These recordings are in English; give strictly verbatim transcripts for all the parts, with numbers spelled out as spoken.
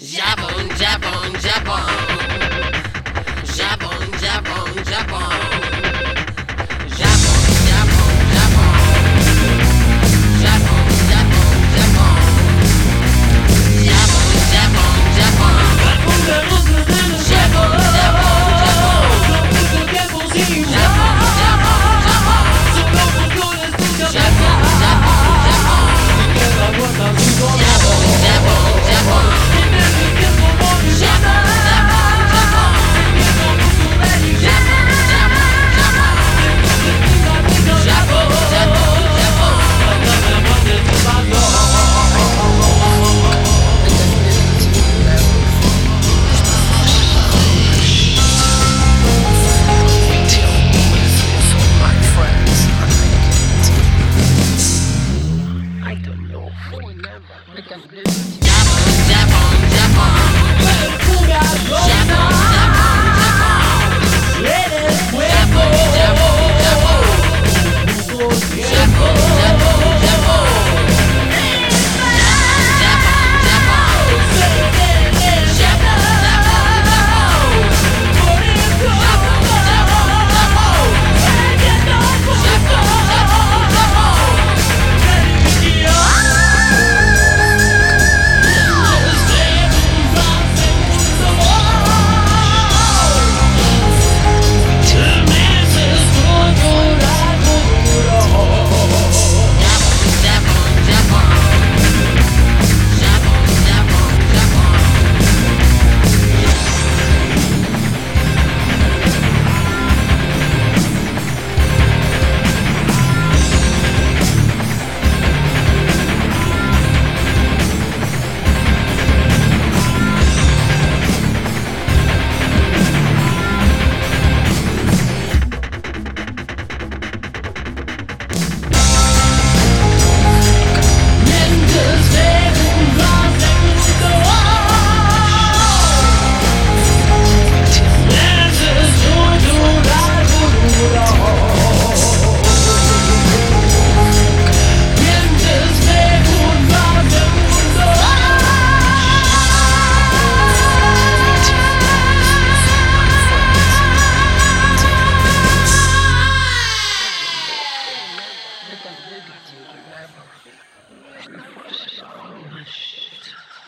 Jabon, jabon, jabon. Jabon, jabon, jabon. Jabon, jabon, jabon. Jabon, jabon, jabon. Jabon, jabon, jabon. Jabon, jabon, jabon. Jabon, jabon, jabon. Jabon, jabon, jabon. Jabon, jabon, jabon.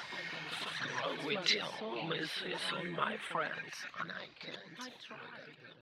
With your misses on my friends, and I can't.